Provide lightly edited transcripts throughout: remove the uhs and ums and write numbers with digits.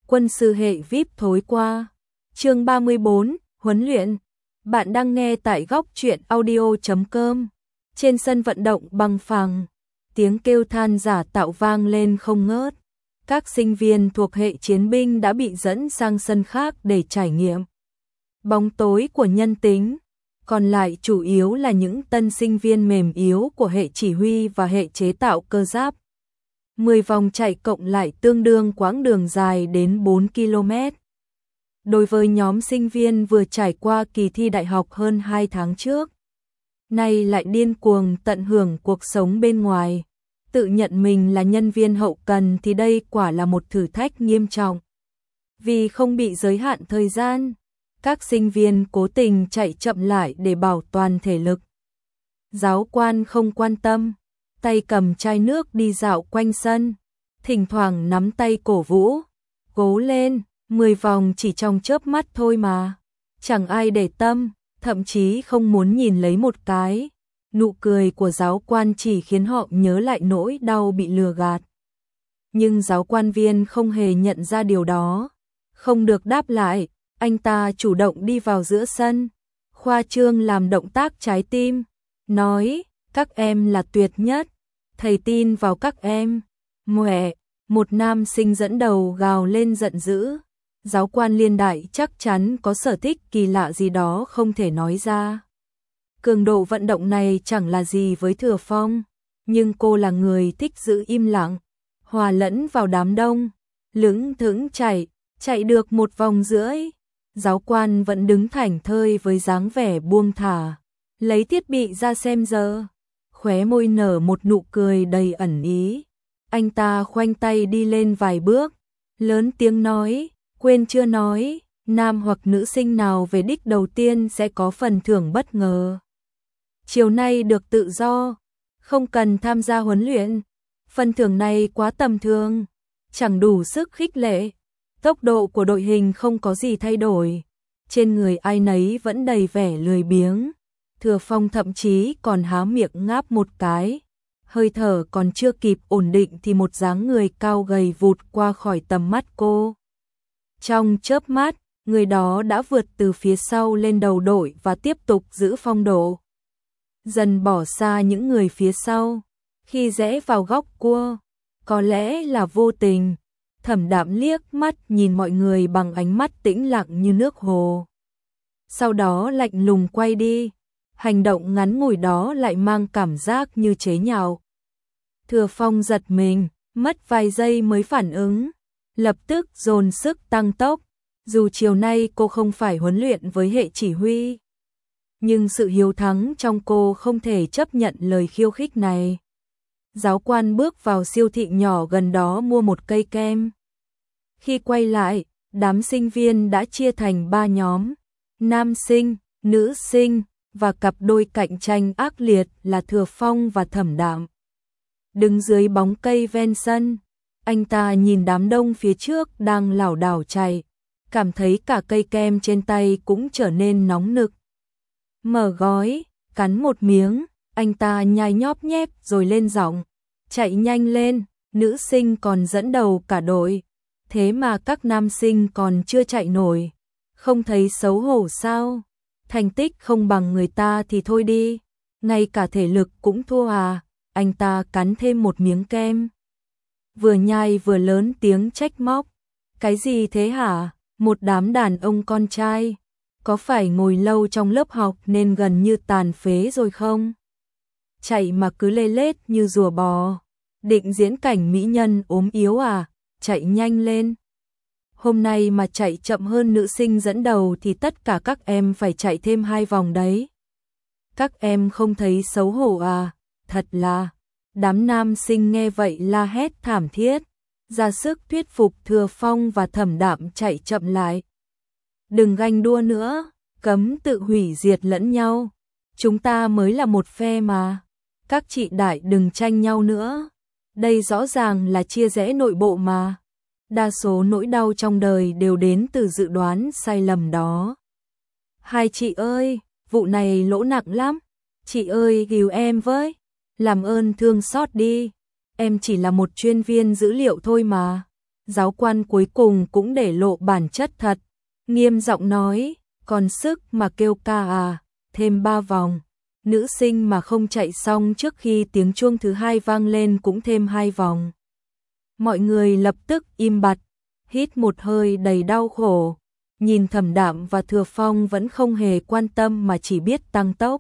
quân sư hệ VIP thối qua. Chương 34, huấn luyện. Bạn đang nghe tại góc truyện audio.com. Trên sân vận động bằng phẳng, tiếng kêu than giả tạo vang lên không ngớt. Các sinh viên thuộc hệ chiến binh đã bị dẫn sang sân khác để trải nghiệm bóng tối của nhân tính, còn lại chủ yếu là những tân sinh viên mềm yếu của hệ chỉ huy và hệ chế tạo cơ giáp. 10 vòng chạy cộng lại tương đương quãng đường dài đến 4 km. Đối với nhóm sinh viên vừa trải qua kỳ thi đại học hơn 2 tháng trước, nay lại điên cuồng tận hưởng cuộc sống bên ngoài, tự nhận mình là nhân viên hậu cần thì đây quả là một thử thách nghiêm trọng. Vì không bị giới hạn thời gian, các sinh viên cố tình chạy chậm lại để bảo toàn thể lực. Giáo quan không quan tâm, tay cầm chai nước đi dạo quanh sân, thỉnh thoảng nắm tay cổ vũ, cố lên, 10 vòng chỉ trong chớp mắt thôi mà. Chẳng ai để tâm, thậm chí không muốn nhìn lấy một cái. Nụ cười của giáo quan chỉ khiến họ nhớ lại nỗi đau bị lừa gạt. Nhưng giáo quan viên không hề nhận ra điều đó. Không được đáp lại, anh ta chủ động đi vào giữa sân, khoa trương làm động tác trái tim, nói, các em là tuyệt nhất, thầy tin vào các em. Mẹ, một nam sinh dẫn đầu gào lên giận dữ. Giáo quan liên đại chắc chắn có sở thích kỳ lạ gì đó không thể nói ra. Cường độ vận động này chẳng là gì với Thừa Phong, nhưng cô là người thích giữ im lặng, hòa lẫn vào đám đông, lững thững chạy được 1 vòng rưỡi. Giáo quan vẫn đứng thảnh thơi với dáng vẻ buông thả, lấy thiết bị ra xem giờ, khóe môi nở một nụ cười đầy ẩn ý. Anh ta khoanh tay đi lên vài bước, lớn tiếng nói, quên chưa nói, nam hoặc nữ sinh nào về đích đầu tiên sẽ có phần thưởng bất ngờ. Chiều nay được tự do, không cần tham gia huấn luyện. Phần thưởng này quá tầm thường, chẳng đủ sức khích lệ. Tốc độ của đội hình không có gì thay đổi, trên người ai nấy vẫn đầy vẻ lười biếng. Thừa Phong thậm chí còn há miệng ngáp một cái, hơi thở còn chưa kịp ổn định thì một dáng người cao gầy vụt qua khỏi tầm mắt cô. Trong chớp mắt, người đó đã vượt từ phía sau lên đầu đội và tiếp tục giữ phong độ, dần bỏ xa những người phía sau. Khi rẽ vào góc cua, có lẽ là vô tình, Thẩm Đạm liếc mắt nhìn mọi người bằng ánh mắt tĩnh lặng như nước hồ. Sau đó lạnh lùng quay đi, hành động ngắn ngủi đó lại mang cảm giác như chế nhạo. Thừa Phong giật mình, mất vài giây mới phản ứng, lập tức dồn sức tăng tốc. Dù chiều nay cô không phải huấn luyện với hệ chỉ huy, nhưng sự hiếu thắng trong cô không thể chấp nhận lời khiêu khích này. Giáo quan bước vào siêu thị nhỏ gần đó mua một cây kem. Khi quay lại, đám sinh viên đã chia thành 3 nhóm, nam sinh, nữ sinh và cặp đôi cạnh tranh ác liệt là Thừa Phong và Thẩm Đạm. Đứng dưới bóng cây ven sân, anh ta nhìn đám đông phía trước đang lảo đảo chạy, cảm thấy cả cây kem trên tay cũng trở nên nóng nực. Mở gói, cắn một miếng, anh ta nhai nhóp nhép rồi lên giọng, chạy nhanh lên, nữ sinh còn dẫn đầu cả đội, thế mà các nam sinh còn chưa chạy nổi, không thấy xấu hổ sao? Thành tích không bằng người ta thì thôi đi, ngay cả thể lực cũng thua à? Anh ta cắn thêm một miếng kem, vừa nhai vừa lớn tiếng trách móc, cái gì thế hả? Một đám đàn ông con trai, có phải ngồi lâu trong lớp học nên gần như tàn phế rồi không? Chạy mà cứ lê lết như rùa bò, định diễn cảnh mỹ nhân ốm yếu à? Chạy nhanh lên. Hôm nay mà chạy chậm hơn nữ sinh dẫn đầu thì tất cả các em phải chạy thêm 2 vòng đấy. Các em không thấy xấu hổ à? Thật là. Đám nam sinh nghe vậy la hét thảm thiết, ra sức thuyết phục Thừa Phong và Thẩm Đạm chạy chậm lại. Đừng ganh đua nữa, cấm tự hủy diệt lẫn nhau. Chúng ta mới là một phe mà. Các chị đại đừng tranh nhau nữa. Đây rõ ràng là chia rẽ nội bộ mà. Đa số nỗi đau trong đời đều đến từ dự đoán sai lầm đó. Hai chị ơi, vụ này lỗ nặng lắm. Chị ơi cứu em với. Làm ơn thương xót đi. Em chỉ là một chuyên viên dữ liệu thôi mà. Giáo quan cuối cùng cũng để lộ bản chất thật, nghiêm giọng nói, còn sức mà kêu ca à, thêm 3 vòng. Nữ sinh mà không chạy xong trước khi tiếng chuông thứ 2 vang lên cũng thêm 2 vòng. Mọi người lập tức im bặt, hít một hơi đầy đau khổ, nhìn Thẩm Đạm và Thừa Phong vẫn không hề quan tâm mà chỉ biết tăng tốc.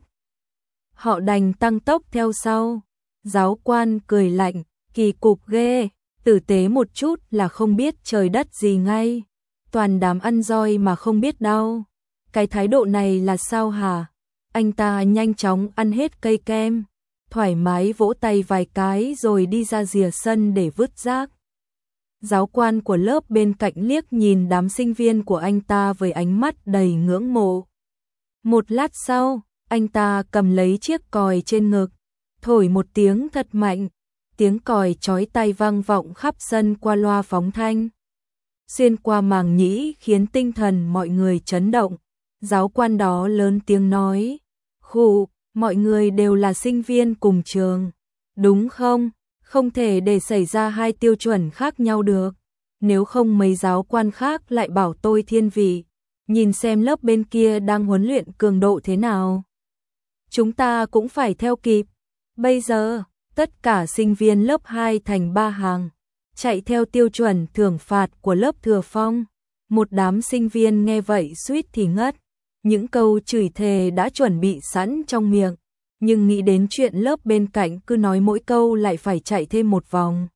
Họ đành tăng tốc theo sau. Giáo quan cười lạnh, kỳ cục ghê, tử tế một chút là không biết trời đất gì ngay. Toàn đám ăn roi mà không biết đau. Cái thái độ này là sao hả? Anh ta nhanh chóng ăn hết cây kem, thoải mái vỗ tay vài cái rồi đi ra rìa sân để vứt rác. Giáo quan của lớp bên cạnh liếc nhìn đám sinh viên của anh ta với ánh mắt đầy ngưỡng mộ. Một lát sau, anh ta cầm lấy chiếc còi trên ngực, thổi một tiếng thật mạnh, tiếng còi chói tai vang vọng khắp sân qua loa phóng thanh. Xuyên qua màng nhĩ khiến tinh thần mọi người chấn động. Giáo quan đó lớn tiếng nói, khụ, mọi người đều là sinh viên cùng trường, đúng không? Không thể để xảy ra hai tiêu chuẩn khác nhau được. Nếu không mấy giáo quan khác lại bảo tôi thiên vị. Nhìn xem lớp bên kia đang huấn luyện cường độ thế nào. Chúng ta cũng phải theo kịp. Bây giờ, tất cả sinh viên lớp 2 thành 3 hàng, chạy theo tiêu chuẩn thưởng phạt của lớp Thừa Phong. Một đám sinh viên nghe vậy suýt thì ngất. Những câu chửi thề đã chuẩn bị sẵn trong miệng, nhưng nghĩ đến chuyện lớp bên cạnh cứ nói mỗi câu lại phải chạy thêm một vòng.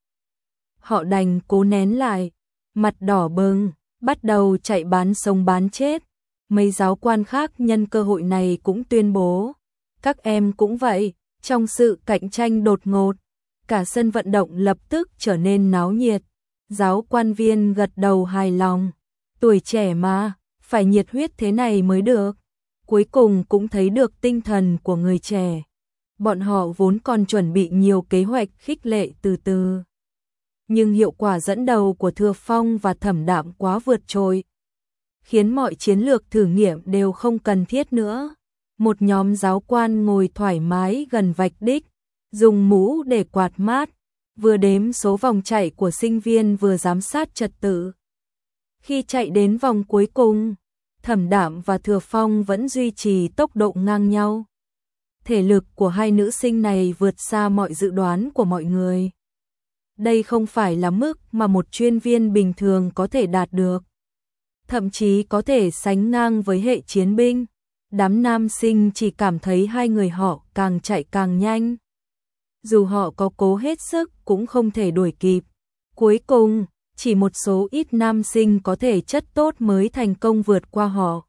Họ đành cố nén lại, mặt đỏ bừng, bắt đầu chạy bán sống bán chết. Mấy giáo quan khác nhân cơ hội này cũng tuyên bố, các em cũng vậy. Trong sự cạnh tranh đột ngột, cả sân vận động lập tức trở nên náo nhiệt. Giáo quan viên gật đầu hài lòng, tuổi trẻ mà, phải nhiệt huyết thế này mới được. Cuối cùng cũng thấy được tinh thần của người trẻ. Bọn họ vốn còn chuẩn bị nhiều kế hoạch khích lệ từ từ. Nhưng hiệu quả dẫn đầu của Thừa Phong và Thẩm Đạm quá vượt trội, khiến mọi chiến lược thử nghiệm đều không cần thiết nữa. Một nhóm giáo quan ngồi thoải mái gần vạch đích, dùng mũ để quạt mát, vừa đếm số vòng chạy của sinh viên vừa giám sát trật tự. Khi chạy đến vòng cuối cùng, Thẩm Đạm và Thừa Phong vẫn duy trì tốc độ ngang nhau. Thể lực của hai nữ sinh này vượt xa mọi dự đoán của mọi người. Đây không phải là mức mà một chuyên viên bình thường có thể đạt được. Thậm chí có thể sánh ngang với hệ chiến binh. Đám nam sinh chỉ cảm thấy hai người họ càng chạy càng nhanh. Dù họ có cố hết sức cũng không thể đuổi kịp. Cuối cùng, chỉ một số ít nam sinh có thể chất tốt mới thành công vượt qua họ.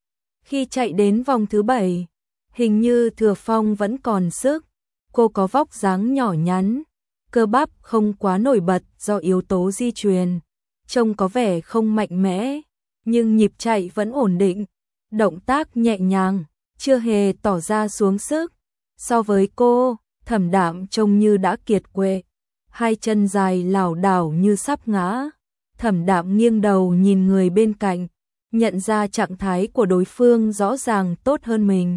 Khi chạy đến vòng thứ 7, hình như Thừa Phong vẫn còn sức. Cô có vóc dáng nhỏ nhắn, cơ bắp không quá nổi bật do yếu tố di truyền. Trông có vẻ không mạnh mẽ, nhưng nhịp chạy vẫn ổn định. Động tác nhẹ nhàng, chưa hề tỏ ra xuống sức. So với cô, Thẩm Đạm trông như đã kiệt quệ, hai chân dài lảo đảo như sắp ngã. Thẩm Đạm nghiêng đầu nhìn người bên cạnh, nhận ra trạng thái của đối phương rõ ràng tốt hơn mình.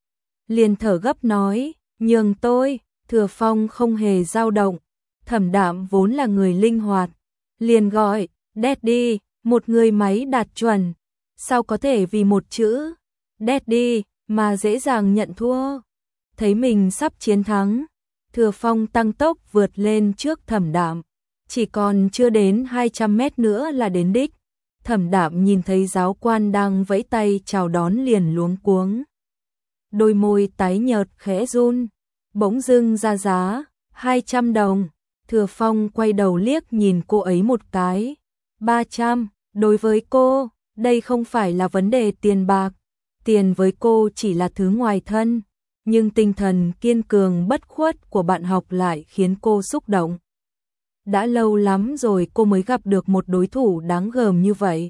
Liền thở gấp nói, nhường tôi. Thừa Phong không hề dao động. Thẩm Đạm vốn là người linh hoạt, liền gọi, Daddy, một người máy đạt chuẩn. Sao có thể vì một chữ Daddy mà dễ dàng nhận thua. Thấy mình sắp chiến thắng, Thừa Phong tăng tốc vượt lên trước Thẩm Đạm. Chỉ còn chưa đến 200 mét nữa là đến đích. Thẩm Đạm nhìn thấy giáo quan đang vẫy tay chào đón liền luống cuống. Đôi môi tái nhợt khẽ run, bỗng dưng ra giá, 200 đồng. Thừa Phong quay đầu liếc nhìn cô ấy một cái. 300, đối với cô, đây không phải là vấn đề tiền bạc. Tiền với cô chỉ là thứ ngoài thân, nhưng tinh thần kiên cường bất khuất của bạn học lại khiến cô xúc động. Đã lâu lắm rồi cô mới gặp được một đối thủ đáng gờm như vậy.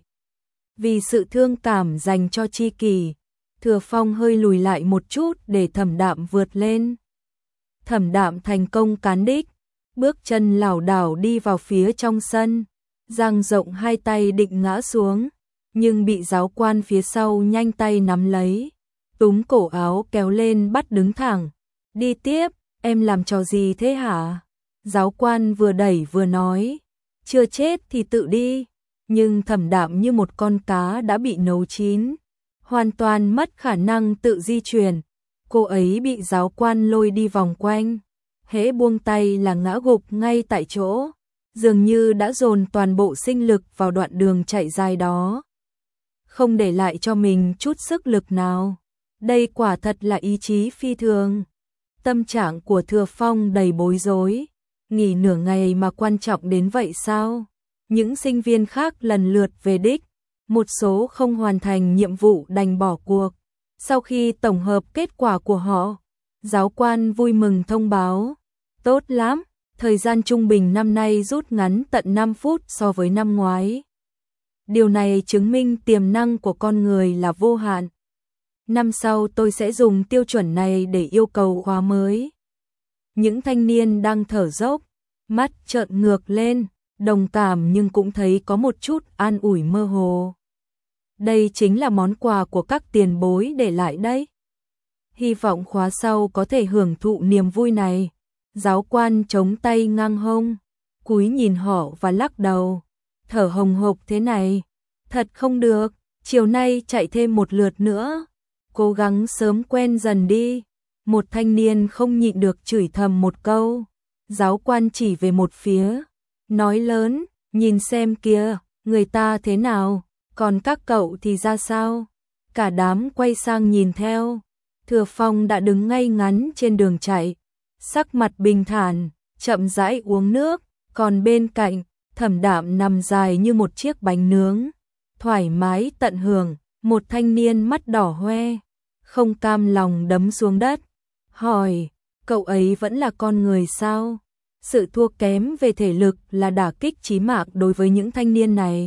Vì sự thương cảm dành cho tri kỷ, Thừa Phong hơi lùi lại một chút để Thẩm Đạm vượt lên. Thẩm Đạm thành công cán đích, bước chân lảo đảo đi vào phía trong sân, dang rộng hai tay định ngã xuống, nhưng bị giáo quan phía sau nhanh tay nắm lấy, túm cổ áo kéo lên bắt đứng thẳng. Đi tiếp, em làm trò gì thế hả? Giáo quan vừa đẩy vừa nói, chưa chết thì tự đi. Nhưng Thẩm Đạm như một con cá đã bị nấu chín, hoàn toàn mất khả năng tự di chuyển. Cô ấy bị giáo quan lôi đi vòng quanh, hễ buông tay là ngã gục ngay tại chỗ, dường như đã dồn toàn bộ sinh lực vào đoạn đường chạy dài đó, không để lại cho mình chút sức lực nào. Đây quả thật là ý chí phi thường. Tâm trạng của Thừa Phong đầy bối rối, nghỉ nửa ngày mà quan trọng đến vậy sao? Những sinh viên khác lần lượt về đích, một số không hoàn thành nhiệm vụ đành bỏ cuộc. Sau khi tổng hợp kết quả của họ, giáo quan vui mừng thông báo, tốt lắm, thời gian trung bình năm nay rút ngắn tận 5 phút so với năm ngoái. Điều này chứng minh tiềm năng của con người là vô hạn. Năm sau tôi sẽ dùng tiêu chuẩn này để yêu cầu khóa mới. Những thanh niên đang thở dốc, mắt trợn ngược lên, đồng cảm nhưng cũng thấy có một chút an ủi mơ hồ. Đây chính là món quà của các tiền bối để lại đấy. Hy vọng khóa sau có thể hưởng thụ niềm vui này. Giáo quan chống tay ngang hông, cúi nhìn họ và lắc đầu. Thở hồng hộc thế này, thật không được, chiều nay chạy thêm một lượt nữa. Cố gắng sớm quen dần đi. Một thanh niên không nhịn được chửi thầm một câu. Giáo quan chỉ về một phía, nói lớn, nhìn xem kìa, người ta thế nào, còn các cậu thì ra sao? Cả đám quay sang nhìn theo. Thừa Phong đã đứng ngay ngắn trên đường chạy, sắc mặt bình thản, chậm rãi uống nước, còn bên cạnh, Thẩm Đạm nằm dài như một chiếc bánh nướng, thoải mái tận hưởng. Một thanh niên mắt đỏ hoe, không cam lòng đấm xuống đất, hỏi, cậu ấy vẫn là con người sao? Sự thua kém về thể lực là đả kích chí mạng đối với những thanh niên này.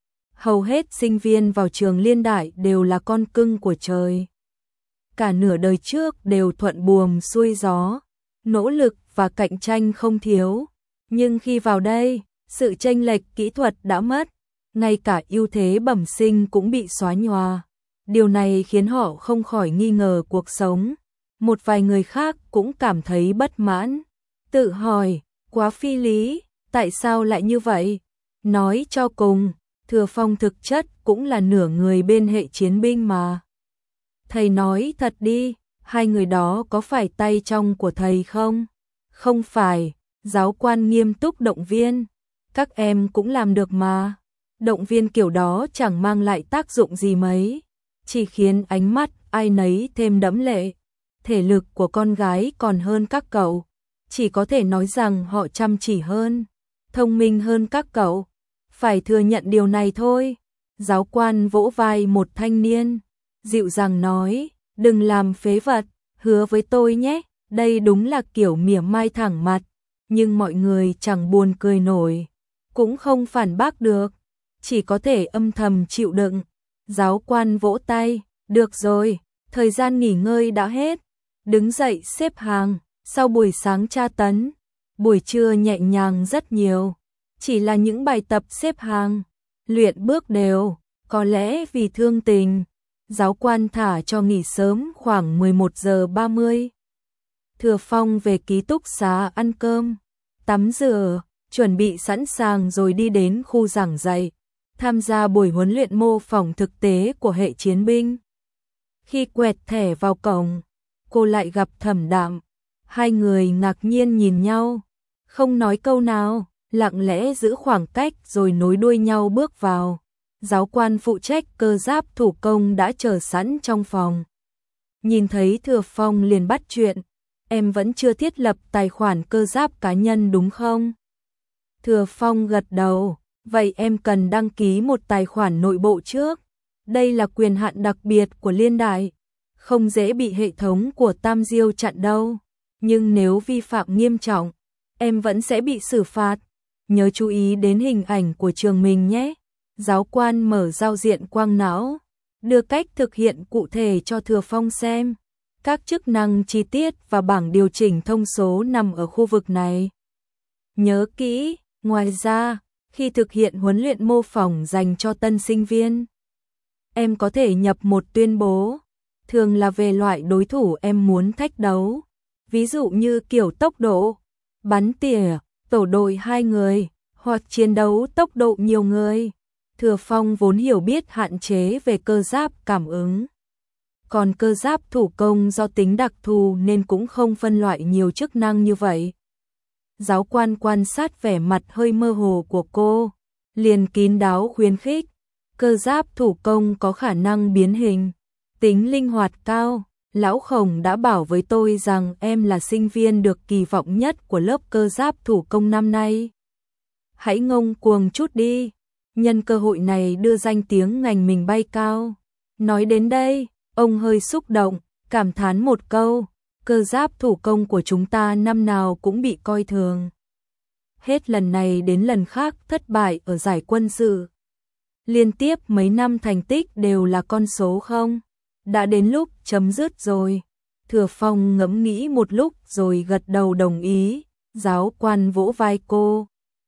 Hầu hết sinh viên vào trường Liên Đại đều là con cưng của trời. Cả nửa đời trước đều thuận buồm xuôi gió, nỗ lực và cạnh tranh không thiếu. Nhưng khi vào đây, sự chênh lệch kỹ thuật đã mất, ngay cả ưu thế bẩm sinh cũng bị xóa nhòa. Điều này khiến họ không khỏi nghi ngờ cuộc sống. Một vài người khác cũng cảm thấy bất mãn, tự hỏi, quá phi lý, tại sao lại như vậy? Nói cho cùng, Thừa Phong thực chất cũng là nửa người bên hệ chiến binh mà. Thầy nói thật đi, hai người đó có phải tay trong của thầy không? Không phải, giáo quan nghiêm túc động viên. Các em cũng làm được mà. Động viên kiểu đó chẳng mang lại tác dụng gì mấy, chỉ khiến ánh mắt ai nấy thêm đẫm lệ. Thể lực của con gái còn hơn các cậu, chỉ có thể nói rằng họ chăm chỉ hơn, thông minh hơn các cậu. Phải thừa nhận điều này thôi. Giáo quan vỗ vai một thanh niên, dịu dàng nói, đừng làm phế vật, hứa với tôi nhé. Đây đúng là kiểu mỉa mai thẳng mặt, nhưng mọi người chẳng buồn cười nổi, cũng không phản bác được, chỉ có thể âm thầm chịu đựng. Giáo quan vỗ tay, được rồi, thời gian nghỉ ngơi đã hết, đứng dậy xếp hàng. Sau buổi sáng tra tấn, buổi trưa nhẹ nhàng rất nhiều, chỉ là những bài tập xếp hàng, luyện bước đều. Có lẽ vì thương tình, giáo quan thả cho nghỉ sớm khoảng 11 giờ 30. Thừa Phong về ký túc xá ăn cơm, tắm rửa, chuẩn bị sẵn sàng rồi đi đến khu giảng dạy, tham gia buổi huấn luyện mô phỏng thực tế của hệ chiến binh. Khi quẹt thẻ vào cổng, cô lại gặp Thẩm Đạm. Hai người ngạc nhiên nhìn nhau, không nói câu nào, lặng lẽ giữ khoảng cách rồi nối đuôi nhau bước vào. Giáo quan phụ trách cơ giáp thủ công đã chờ sẵn trong phòng. Nhìn thấy Thừa Phong liền bắt chuyện, em vẫn chưa thiết lập tài khoản cơ giáp cá nhân đúng không? Thừa Phong gật đầu, vậy em cần đăng ký một tài khoản nội bộ trước. Đây là quyền hạn đặc biệt của Liên Đại, không dễ bị hệ thống của Tam Diêu chặn đâu. Nhưng nếu vi phạm nghiêm trọng, em vẫn sẽ bị xử phạt. Nhớ chú ý đến hình ảnh của trường mình nhé. Giáo quan mở giao diện quang não, đưa cách thực hiện cụ thể cho Thừa Phong xem. Các chức năng chi tiết và bảng điều chỉnh thông số nằm ở khu vực này. Nhớ kỹ, ngoài ra, khi thực hiện huấn luyện mô phỏng dành cho tân sinh viên, em có thể nhập một tuyên bố, thường là về loại đối thủ em muốn thách đấu. Ví dụ như kiểu tốc độ, bắn tỉa, tổ đội 2 người, hoặc chiến đấu tốc độ nhiều người. Thừa Phong vốn hiểu biết hạn chế về cơ giáp cảm ứng. Còn cơ giáp thủ công do tính đặc thù nên cũng không phân loại nhiều chức năng như vậy. Giáo quan quan sát vẻ mặt hơi mơ hồ của cô, liền kín đáo khuyến khích. Cơ giáp thủ công có khả năng biến hình, tính linh hoạt cao. Lão Khổng đã bảo với tôi rằng em là sinh viên được kỳ vọng nhất của lớp cơ giáp thủ công năm nay. Hãy ngông cuồng chút đi, nhân cơ hội này đưa danh tiếng ngành mình bay cao. Nói đến đây, ông hơi xúc động, cảm thán một câu, cơ giáp thủ công của chúng ta năm nào cũng bị coi thường. Hết lần này đến lần khác thất bại ở giải quân sự. Liên tiếp mấy năm thành tích đều là con số không. Đã đến lúc chấm dứt rồi. Thừa Phong ngẫm nghĩ một lúc rồi gật đầu đồng ý. Giáo quan vỗ vai cô.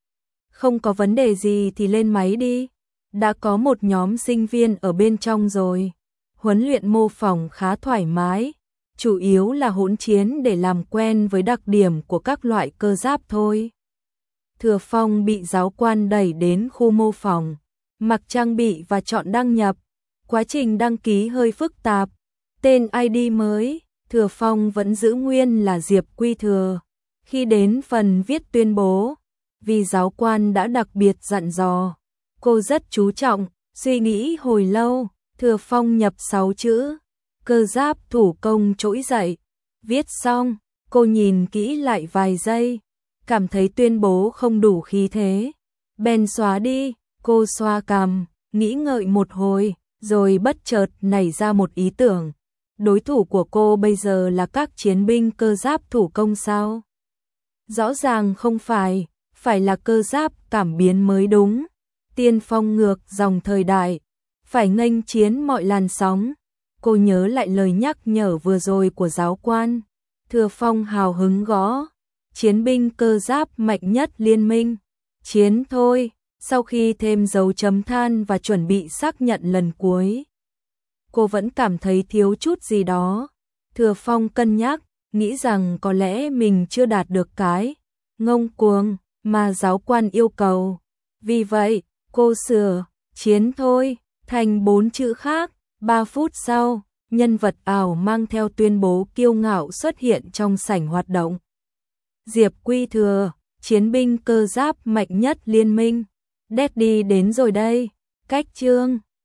Không có vấn đề gì thì lên máy đi. Đã có một nhóm sinh viên ở bên trong rồi. Huấn luyện mô phỏng khá thoải mái. Chủ yếu là hỗn chiến để làm quen với đặc điểm của các loại cơ giáp thôi. Thừa Phong bị giáo quan đẩy đến khu mô phỏng, mặc trang bị và chọn đăng nhập. Quá trình đăng ký hơi phức tạp. Tên ID mới, Thừa Phong vẫn giữ nguyên là Diệp Quy Thừa. Khi đến phần viết tuyên bố, vì giáo quan đã đặc biệt dặn dò, cô rất chú trọng, suy nghĩ hồi lâu, Thừa Phong nhập 6 chữ, cơ giáp thủ công trỗi dậy. Viết xong, cô nhìn kỹ lại vài giây, cảm thấy tuyên bố không đủ khí thế. Bèn xóa đi, cô xoa cằm, nghĩ ngợi một hồi, rồi bất chợt nảy ra một ý tưởng. Đối thủ của cô bây giờ là các chiến binh cơ giáp thủ công sao? Rõ ràng không phải, phải là cơ giáp cảm biến mới đúng. Tiên phong ngược dòng thời đại, phải nghênh chiến mọi làn sóng. Cô nhớ lại lời nhắc nhở vừa rồi của giáo quan. Thừa Phong hào hứng gõ. Chiến binh cơ giáp mạnh nhất liên minh. Chiến thôi. Sau khi thêm dấu chấm than và chuẩn bị xác nhận lần cuối, cô vẫn cảm thấy thiếu chút gì đó. Thừa Phong cân nhắc, nghĩ rằng có lẽ mình chưa đạt được cái ngông cuồng mà giáo quan yêu cầu. Vì vậy, cô sửa chiến thôi thành 4 chữ khác. 3 phút sau, nhân vật ảo mang theo tuyên bố kiêu ngạo xuất hiện trong sảnh hoạt động. Diệp Quy Thừa, chiến binh cơ giáp mạnh nhất liên minh. Daddy đến rồi đây. Cách chương